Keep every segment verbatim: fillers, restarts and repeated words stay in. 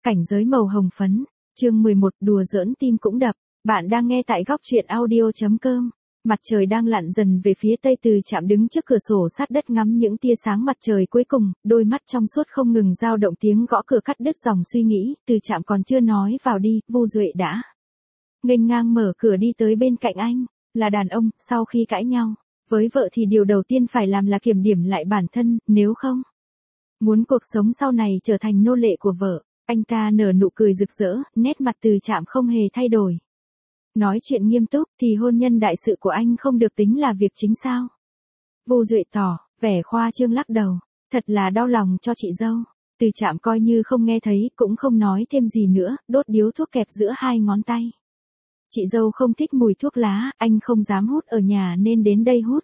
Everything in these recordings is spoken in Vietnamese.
Cảnh giới màu hồng phấn, chương mười một đùa giỡn tim cũng đập. Bạn đang nghe tại góc truyện audio chấm com. Mặt trời đang lặn dần về phía tây, Từ Trạm đứng trước cửa sổ sát đất ngắm những tia sáng mặt trời cuối cùng, đôi mắt trong suốt không ngừng dao động, tiếng gõ cửa cắt đứt dòng suy nghĩ. Từ Trạm còn chưa nói vào đi, Vu Duệ đã nghênh ngang mở cửa đi tới bên cạnh anh. Là đàn ông, sau khi cãi nhau với vợ thì điều đầu tiên phải làm là kiểm điểm lại bản thân, nếu không muốn cuộc sống sau này trở thành nô lệ của vợ. Anh ta nở nụ cười rực rỡ, nét mặt Từ Trạm không hề thay đổi. Nói chuyện nghiêm túc, thì hôn nhân đại sự của anh không được tính là việc chính sao? Vu Duệ tỏ vẻ khoa trương lắc đầu, thật là đau lòng cho chị dâu. Từ Trạm coi như không nghe thấy, cũng không nói thêm gì nữa, đốt điếu thuốc kẹp giữa hai ngón tay. Chị dâu không thích mùi thuốc lá, anh không dám hút ở nhà nên đến đây hút.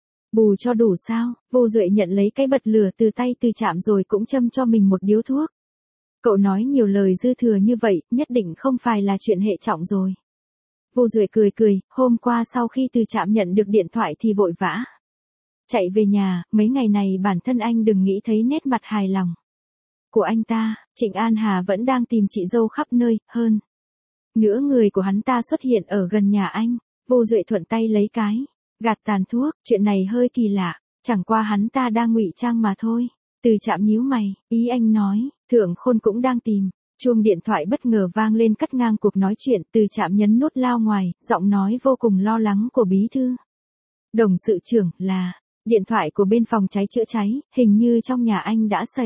Bù cho đủ sao? Vu Duệ nhận lấy cái bật lửa từ tay Từ Trạm rồi cũng châm cho mình một điếu thuốc. Cậu nói nhiều lời dư thừa như vậy, nhất định không phải là chuyện hệ trọng rồi. Vu Duệ cười cười, hôm qua sau khi Từ Trạm nhận được điện thoại thì vội vã chạy về nhà, mấy ngày này bản thân anh đừng nghĩ thấy nét mặt hài lòng của anh ta. Trịnh An Hà vẫn đang tìm chị dâu khắp nơi, hơn nữa người của hắn ta xuất hiện ở gần nhà anh. Vu Duệ thuận tay lấy cái gạt tàn thuốc, chuyện này hơi kỳ lạ, chẳng qua hắn ta đang ngụy trang mà thôi. Từ Trạm nhíu mày, ý anh nói, Thượng Khôn cũng đang tìm. Chuông điện thoại bất ngờ vang lên cắt ngang cuộc nói chuyện. Từ Trạm nhấn nút lao ngoài, giọng nói vô cùng lo lắng của bí thư Đồng sự trưởng là điện thoại của bên phòng cháy chữa cháy, hình như trong nhà anh đã xảy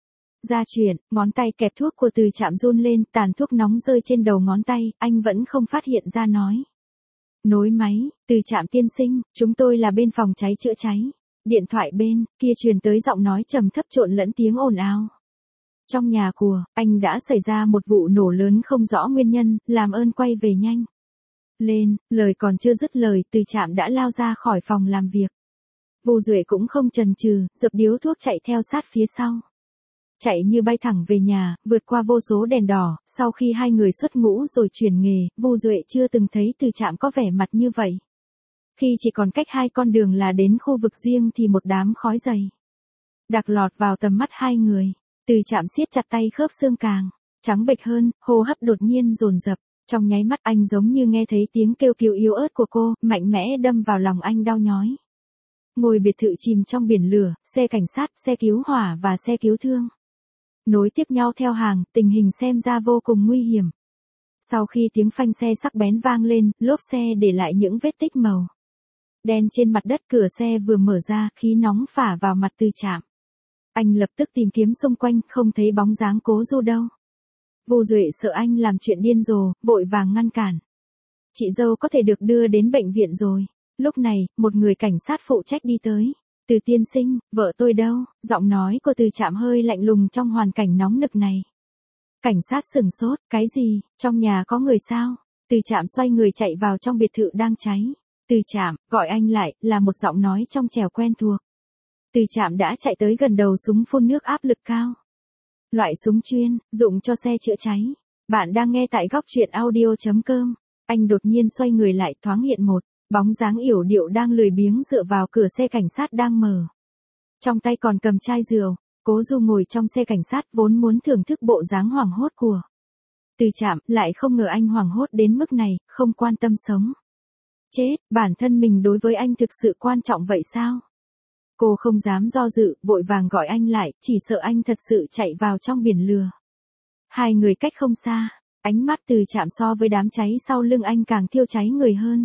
ra chuyện. Ngón tay kẹp thuốc của Từ Trạm run lên, tàn thuốc nóng rơi trên đầu ngón tay, anh vẫn không phát hiện ra, nói. Nối máy, Từ Trạm tiên sinh, chúng tôi là bên phòng cháy chữa cháy. Điện thoại bên kia truyền tới giọng nói trầm thấp trộn lẫn tiếng ồn ào. Trong nhà của anh đã xảy ra một vụ nổ lớn không rõ nguyên nhân, làm ơn quay về nhanh lên. Lời còn chưa dứt lời, Từ Trạm đã lao ra khỏi phòng làm việc. Vu Duệ cũng không chần chừ, dập điếu thuốc chạy theo sát phía sau. Chạy như bay thẳng về nhà, vượt qua vô số đèn đỏ. Sau khi hai người xuất ngũ rồi chuyển nghề, Vu Duệ chưa từng thấy Từ Trạm có vẻ mặt như vậy. Khi chỉ còn cách hai con đường là đến khu vực riêng thì một đám khói dày đặc lọt vào tầm mắt hai người. Từ Trạm siết chặt tay, khớp xương càng trắng bệch hơn, hô hấp đột nhiên dồn dập. Trong nháy mắt anh giống như nghe thấy tiếng kêu cứu yếu ớt của cô, mạnh mẽ đâm vào lòng anh đau nhói. Ngôi biệt thự chìm trong biển lửa, xe cảnh sát, xe cứu hỏa và xe cứu thương nối tiếp nhau theo hàng, tình hình xem ra vô cùng nguy hiểm. Sau khi tiếng phanh xe sắc bén vang lên, lốp xe để lại những vết tích màu đen trên mặt đất, cửa xe vừa mở ra, khí nóng phả vào mặt Từ Trạm. Anh lập tức tìm kiếm xung quanh, không thấy bóng dáng Cố Du đâu. Vu Duệ sợ anh làm chuyện điên rồ, vội vàng ngăn cản. Chị dâu có thể được đưa đến bệnh viện rồi. Lúc này, một người cảnh sát phụ trách đi tới. Từ tiên sinh, vợ tôi đâu? Giọng nói của Từ Trạm hơi lạnh lùng trong hoàn cảnh nóng nực này. Cảnh sát sửng sốt, cái gì? Trong nhà có người sao? Từ Trạm xoay người chạy vào trong biệt thự đang cháy. Từ Trạm, gọi anh lại, là một giọng nói trong trẻo quen thuộc. Từ Trạm đã chạy tới gần đầu súng phun nước áp lực cao. Loại súng chuyên, dụng cho xe chữa cháy. Bạn đang nghe tại góc truyện audio chấm com. Anh đột nhiên xoay người lại, thoáng hiện một bóng dáng yểu điệu đang lười biếng dựa vào cửa xe cảnh sát đang mở. Trong tay còn cầm chai rượu. Cố Du ngồi trong xe cảnh sát vốn muốn thưởng thức bộ dáng hoảng hốt của Từ Trạm, lại không ngờ anh hoảng hốt đến mức này, không quan tâm sống chết, bản thân mình đối với anh thực sự quan trọng vậy sao? Cô không dám do dự, vội vàng gọi anh lại, chỉ sợ anh thật sự chạy vào trong biển lửa. Hai người cách không xa, ánh mắt Từ Trạm so với đám cháy sau lưng anh càng thiêu cháy người hơn.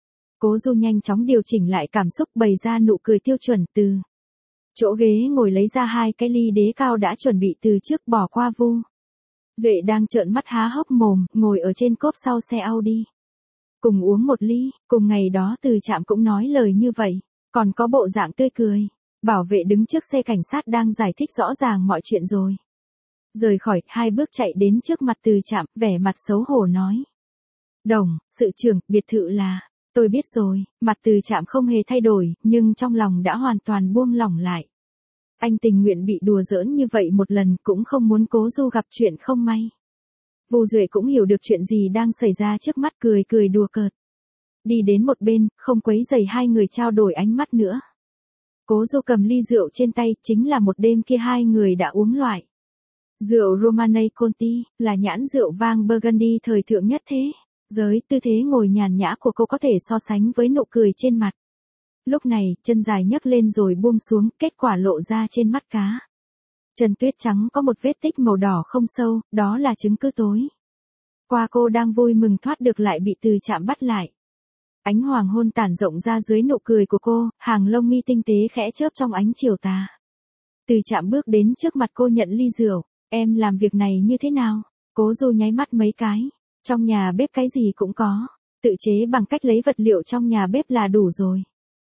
Cố Du nhanh chóng điều chỉnh lại cảm xúc, bày ra nụ cười tiêu chuẩn, từ chỗ ghế ngồi lấy ra hai cái ly đế cao đã chuẩn bị từ trước bỏ qua Vu Duệ đang trợn mắt há hốc mồm, ngồi ở trên cốp sau xe Audi. Cùng uống một ly, cùng ngày đó Từ Trạm cũng nói lời như vậy, còn có bộ dạng tươi cười. Bảo vệ đứng trước xe cảnh sát đang giải thích rõ ràng mọi chuyện rồi. Rời khỏi, hai bước chạy đến trước mặt Từ Trạm, vẻ mặt xấu hổ nói. Đồng, sự trưởng, biệt thự là, tôi biết rồi. Mặt Từ Trạm không hề thay đổi, nhưng trong lòng đã hoàn toàn buông lỏng lại. Anh tình nguyện bị đùa giỡn như vậy một lần, cũng không muốn Cố Du gặp chuyện không may. Vu Duệ cũng hiểu được chuyện gì đang xảy ra trước mắt, cười cười đùa cợt. Đi đến một bên, không quấy rầy hai người trao đổi ánh mắt nữa. Cố Du cầm ly rượu trên tay, chính là một đêm kia hai người đã uống loại Rượu Romanée Conti là nhãn rượu vang Burgundy thời thượng nhất thế giới, tư thế ngồi nhàn nhã của cô có thể so sánh với nụ cười trên mặt. Lúc này, chân dài nhấc lên rồi buông xuống, kết quả lộ ra trên mắt cá. Chân tuyết trắng có một vết tích màu đỏ không sâu, đó là chứng cứ tối qua cô đang vui mừng thoát được lại bị Từ Trạm bắt lại. Ánh hoàng hôn tản rộng ra dưới nụ cười của cô, hàng lông mi tinh tế khẽ chớp trong ánh chiều tà. Từ Trạm bước đến trước mặt cô nhận ly rượu. Em làm việc này như thế nào? Cố Du nháy mắt mấy cái. Trong nhà bếp cái gì cũng có. Tự chế bằng cách lấy vật liệu trong nhà bếp là đủ rồi.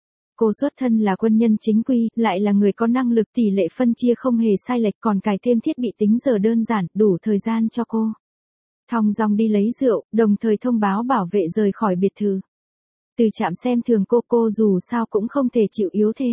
Cô xuất thân là quân nhân chính quy, lại là người có năng lực, tỷ lệ phân chia không hề sai lệch, còn cài thêm thiết bị tính giờ đơn giản, đủ thời gian cho cô thong dong đi lấy rượu, đồng thời thông báo bảo vệ rời khỏi biệt thự. Từ Trạm xem thường cô, cô dù sao cũng không thể chịu yếu thế.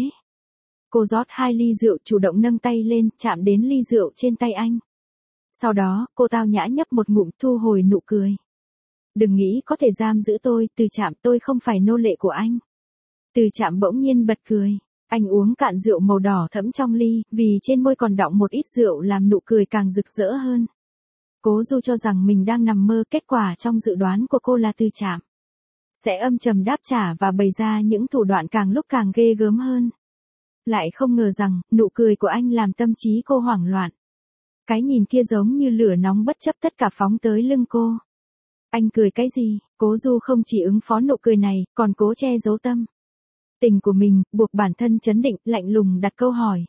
Cô rót hai ly rượu, chủ động nâng tay lên, chạm đến ly rượu trên tay anh. Sau đó, cô tao nhã nhấp một ngụm, thu hồi nụ cười. Đừng nghĩ có thể giam giữ tôi, Từ Trạm, tôi không phải nô lệ của anh. Từ Trạm bỗng nhiên bật cười. Anh uống cạn rượu màu đỏ thẫm trong ly, vì trên môi còn đọng một ít rượu làm nụ cười càng rực rỡ hơn. Cố Du cho rằng mình đang nằm mơ, kết quả trong dự đoán của cô là Từ Trạm sẽ âm trầm đáp trả và bày ra những thủ đoạn càng lúc càng ghê gớm hơn. Lại không ngờ rằng, nụ cười của anh làm tâm trí cô hoảng loạn. Cái nhìn kia giống như lửa nóng bất chấp tất cả phóng tới lưng cô. Anh cười cái gì? Cố Du không chỉ ứng phó nụ cười này, còn cố che giấu tâm tình của mình, buộc bản thân trấn định, lạnh lùng đặt câu hỏi.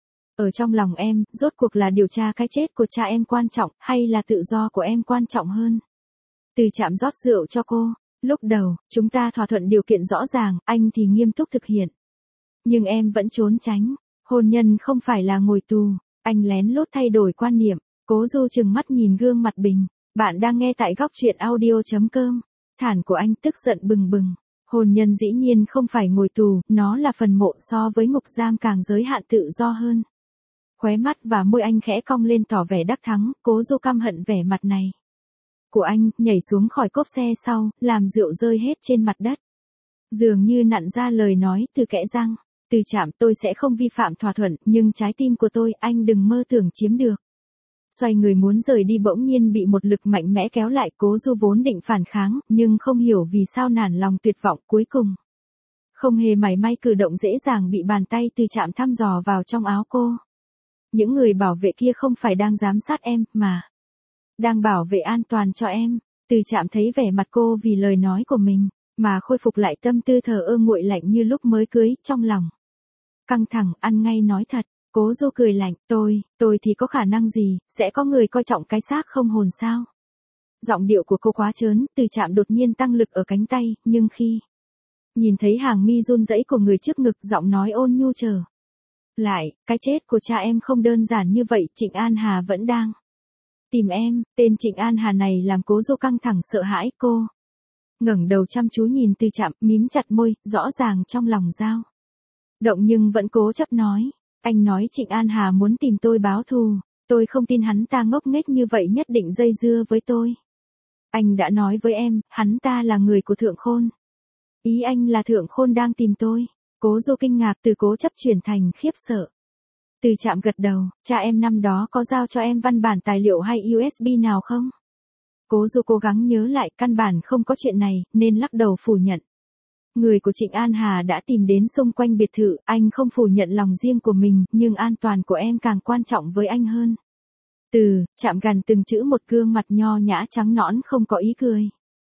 Ở trong lòng em, rốt cuộc là điều tra cái chết của cha em quan trọng, hay là tự do của em quan trọng hơn? Từ Trạm rót rượu cho cô. Lúc đầu, chúng ta thỏa thuận điều kiện rõ ràng, anh thì nghiêm túc thực hiện. Nhưng em vẫn trốn tránh. Hôn nhân không phải là ngồi tù. Anh lén lút thay đổi quan niệm. Cố Du trừng mắt nhìn gương mặt bình. Bạn đang nghe tại góc truyện audio chấm com. Thản của anh tức giận bừng bừng. Hôn nhân dĩ nhiên không phải ngồi tù, nó là phần mộ, so với ngục giam càng giới hạn tự do hơn. Khóe mắt và môi anh khẽ cong lên tỏ vẻ đắc thắng. Cố Du căm hận vẻ mặt này của anh, nhảy xuống khỏi cốp xe sau, làm rượu rơi hết trên mặt đất. Dường như nặn ra lời nói từ kẽ răng. Từ Trạm, tôi sẽ không vi phạm thỏa thuận, nhưng trái tim của tôi, anh đừng mơ tưởng chiếm được. Xoay người muốn rời đi bỗng nhiên bị một lực mạnh mẽ kéo lại. Cố Du vốn định phản kháng, nhưng không hiểu vì sao nản lòng tuyệt vọng, cuối cùng không hề mảy may cử động, dễ dàng bị bàn tay Từ Trạm thăm dò vào trong áo cô. Những người bảo vệ kia không phải đang giám sát em, mà đang bảo vệ an toàn cho em. Từ Trạm thấy vẻ mặt cô vì lời nói của mình mà khôi phục lại tâm tư thờ ơ nguội lạnh như lúc mới cưới, trong lòng căng thẳng, ăn ngay nói thật. Cố Du cười lạnh, tôi, tôi thì có khả năng gì, sẽ có người coi trọng cái xác không hồn sao? Giọng điệu của cô quá trớn, Từ Trạm đột nhiên tăng lực ở cánh tay, nhưng khi nhìn thấy hàng mi run rẩy của người trước ngực, giọng nói ôn nhu trở lại, cái chết của cha em không đơn giản như vậy, Trịnh An Hà vẫn đang tìm em. Tên Trịnh An Hà này làm Cố Du căng thẳng sợ hãi. Cô ngẩng đầu chăm chú nhìn Từ Trạm, mím chặt môi, rõ ràng trong lòng dao động nhưng vẫn cố chấp nói. Anh nói Trịnh An Hà muốn tìm tôi báo thù. Tôi không tin hắn ta ngốc nghếch như vậy nhất định dây dưa với tôi. Anh đã nói với em, hắn ta là người của Thượng Khôn. Ý anh là Thượng Khôn đang tìm tôi. Cố Du kinh ngạc, từ cố chấp chuyển thành khiếp sợ. Từ Trạm gật đầu, cha em năm đó có giao cho em văn bản tài liệu hay u ét bê nào không? Cố Du cố gắng nhớ lại, căn bản không có chuyện này, nên lắc đầu phủ nhận. Người của Trịnh An Hà đã tìm đến xung quanh biệt thự, anh không phủ nhận lòng riêng của mình, nhưng an toàn của em càng quan trọng với anh hơn. Từ Trạm gằn từng chữ một, gương mặt nho nhã trắng nõn không có ý cười.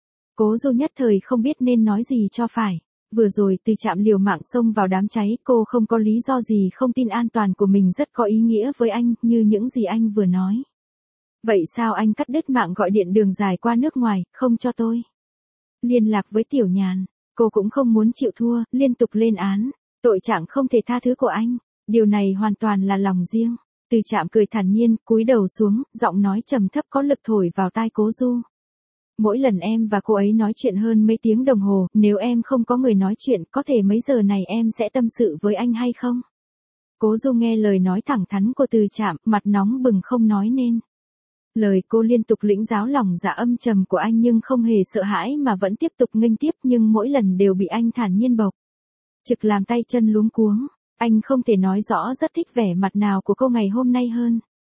Cố Du nhất thời không biết nên nói gì cho phải. Vừa rồi Từ Trạm liều mạng xông vào đám cháy, cô không có lý do gì không tin an toàn của mình rất có ý nghĩa với anh, như những gì anh vừa nói. Vậy sao anh cắt đứt mạng gọi điện đường dài qua nước ngoài, không cho tôi liên lạc với Tiểu Nhàn? Cô cũng không muốn chịu thua, liên tục lên án tội trạng không thể tha thứ của anh. Điều này hoàn toàn là lòng riêng. Từ Trạm cười thản nhiên, cúi đầu xuống, giọng nói trầm thấp có lực thổi vào tai Cố Du. Mỗi lần em và cô ấy nói chuyện hơn mấy tiếng đồng hồ, nếu em không có người nói chuyện, có thể mấy giờ này em sẽ tâm sự với anh hay không? Cố Du nghe lời nói thẳng thắn của Từ Trạm, mặt nóng bừng không nói nên lời. Cô liên tục lĩnh giáo lòng dạ âm trầm của anh nhưng không hề sợ hãi mà vẫn tiếp tục nghênh tiếp, nhưng mỗi lần đều bị anh thản nhiên bộc trực làm tay chân luống cuống. Anh không thể nói rõ rất thích vẻ mặt nào của cô ngày hôm nay hơn.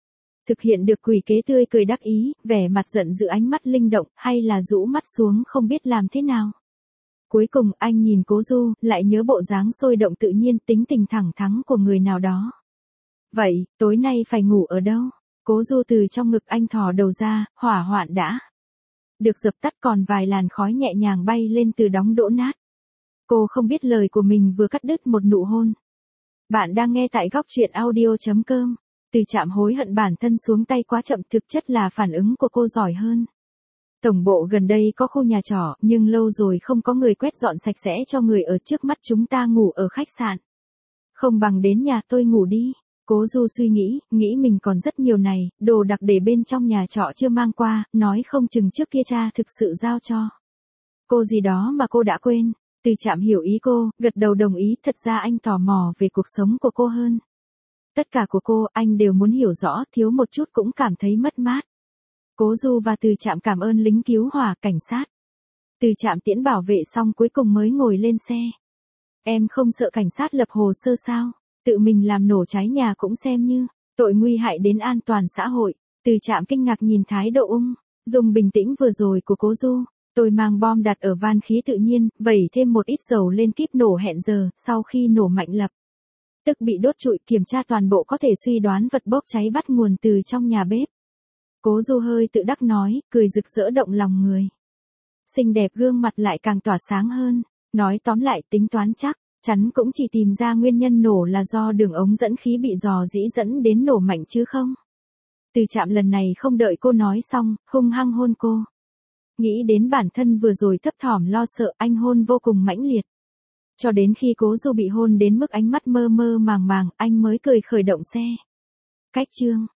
Thực hiện được quỷ kế tươi cười đắc ý, vẻ mặt giận dữ ánh mắt linh động, hay là rũ mắt xuống không biết làm thế nào. Cuối cùng anh nhìn Cố Du, lại nhớ bộ dáng sôi động tự nhiên tính tình thẳng thắn của người nào đó. Vậy, tối nay phải ngủ ở đâu? Cố Du từ trong ngực anh thò đầu ra, hỏa hoạn đã được dập tắt, còn vài làn khói nhẹ nhàng bay lên từ đống đổ nát. Cô không biết lời của mình vừa cắt đứt một nụ hôn. Bạn đang nghe tại góc truyện audio chấm com. Từ Trạm hối hận bản thân xuống tay quá chậm, thực chất là phản ứng của cô giỏi hơn. Tổng bộ gần đây có khu nhà trọ, nhưng lâu rồi không có người quét dọn sạch sẽ cho người ở, trước mắt chúng ta ngủ ở khách sạn. Không bằng đến nhà tôi ngủ đi. Cố Du suy nghĩ, nghĩ mình còn rất nhiều này, đồ đặc để bên trong nhà trọ chưa mang qua, nói không chừng trước kia cha thực sự giao cho cô gì đó mà cô đã quên. Từ Trạm hiểu ý cô, gật đầu đồng ý, thật ra anh tò mò về cuộc sống của cô hơn. Tất cả của cô, anh đều muốn hiểu rõ, thiếu một chút cũng cảm thấy mất mát. Cố Du và Từ Trạm cảm ơn lính cứu hỏa, cảnh sát. Từ Trạm tiễn bảo vệ xong cuối cùng mới ngồi lên xe. Em không sợ cảnh sát lập hồ sơ sao? Tự mình làm nổ cháy nhà cũng xem như tội nguy hại đến an toàn xã hội. Từ Trạm kinh ngạc nhìn thái độ ung dung bình tĩnh vừa rồi của Cố Du. Tôi mang bom đặt ở van khí tự nhiên, vẩy thêm một ít dầu lên kíp nổ hẹn giờ, sau khi nổ mạnh lập tức bị đốt trụi, kiểm tra toàn bộ có thể suy đoán vật bốc cháy bắt nguồn từ trong nhà bếp. Cố Du hơi tự đắc nói, cười rực rỡ động lòng người. Xinh đẹp gương mặt lại càng tỏa sáng hơn. Nói tóm lại, tính toán chắc chắn cũng chỉ tìm ra nguyên nhân nổ là do đường ống dẫn khí bị rò rỉ dẫn đến nổ mạnh chứ không. Từ Trạm lần này không đợi cô nói xong, hung hăng hôn cô. Nghĩ đến bản thân vừa rồi thấp thỏm lo sợ, anh hôn vô cùng mãnh liệt. Cho đến khi Cố Du bị hôn đến mức ánh mắt mơ mơ màng màng, anh mới cười khởi động xe. Cách chương